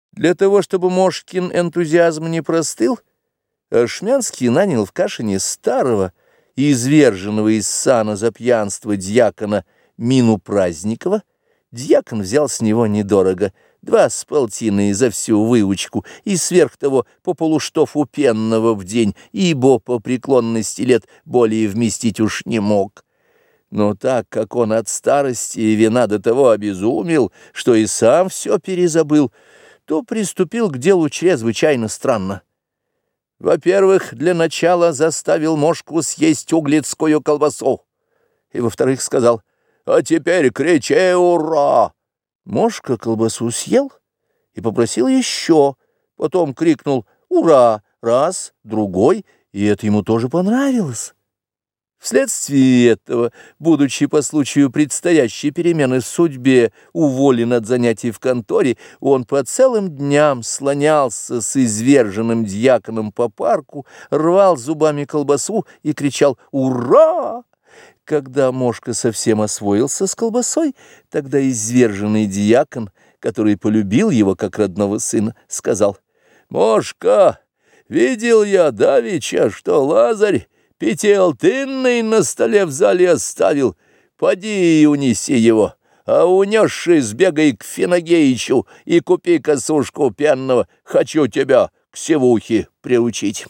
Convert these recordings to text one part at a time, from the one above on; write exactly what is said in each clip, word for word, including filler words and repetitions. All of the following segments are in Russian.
Для того, чтобы Мошкин энтузиазм не простыл, Ашмянский нанял в Кашине старого, изверженного из сана за пьянство дьякона Мину Праздникова. Дьякон взял с него недорого, два с полтиной за всю выучку, и сверх того по полуштофу пенного в день, ибо по преклонности лет более вместить уж не мог. Но так как он от старости и вина до того обезумел, что и сам все перезабыл, то приступил к делу чрезвычайно странно. Во-первых, для начала заставил Мошку съесть углицкую колбасу, и, во-вторых, сказал: «А теперь кричи ура!» Мошка колбасу съел и попросил еще, потом крикнул «Ура!» раз, другой, и это ему тоже понравилось. Вследствие этого, будучи по случаю предстоящей перемены в судьбе уволен от занятий в конторе, он по целым дням слонялся с изверженным дьяконом по парку, рвал зубами колбасу и кричал «Ура!». Когда Мошка совсем освоился с колбасой, тогда изверженный дьякон, который полюбил его как родного сына, сказал: «Мошка, видел я давеча, что Лазарь пятиалтынный на столе в зале оставил. Поди и унеси его, а унесши сбегай к Финагеичу и купи косушку пенного. Хочу тебя к севухе приучить».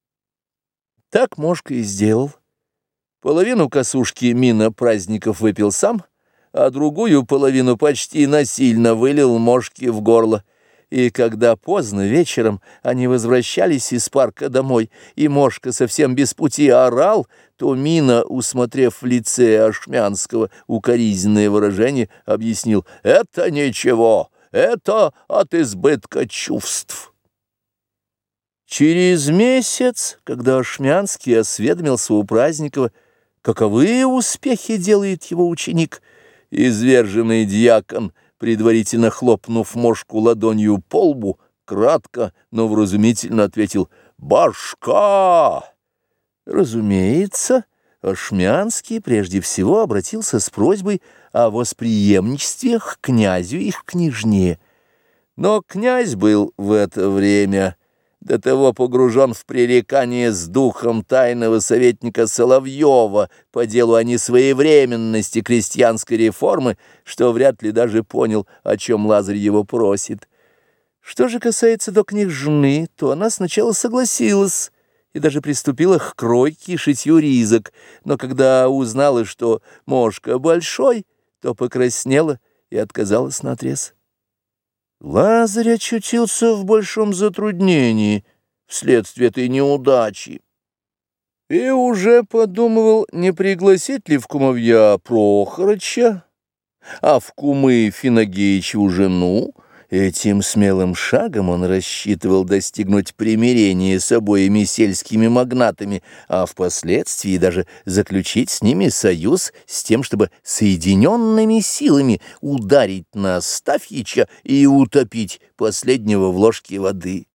Так Мошка и сделал. Половину косушки Мина Праздников выпил сам, а другую половину почти насильно вылил Мошке в горло. И когда поздно вечером они возвращались из парка домой, и Мошка совсем без пути орал, то Мина, усмотрев в лице Ашмянского укоризненное выражение, объяснил: «Это ничего, это от избытка чувств». Через месяц, когда Ашмянский осведомился у Праздникова, каковы успехи делает его ученик, изверженный дьякон, предварительно хлопнув Мошку ладонью по лбу, кратко, но вразумительно ответил: «Башка!». Разумеется, Ашмянский прежде всего обратился с просьбой о восприемничестве к князю и к княжне. Но князь был в это время до того погружен в пререкание с духом тайного советника Соловьева по делу о несвоевременности крестьянской реформы, что вряд ли даже понял, о чем Лазарь его просит. Что же касается до княжны, то она сначала согласилась и даже приступила к кройке и шитью ризок, но когда узнала, что Мошка большой, то покраснела и отказалась наотрез. Лазарь очутился в большом затруднении вследствие этой неудачи и уже подумывал, не пригласить ли в кумовья Прохорыча, а в кумы Финагеичеву жену. Этим смелым шагом он рассчитывал достигнуть примирения с обоими сельскими магнатами, а впоследствии даже заключить с ними союз с тем, чтобы соединенными силами ударить на Астафьича и утопить последнего в ложке воды.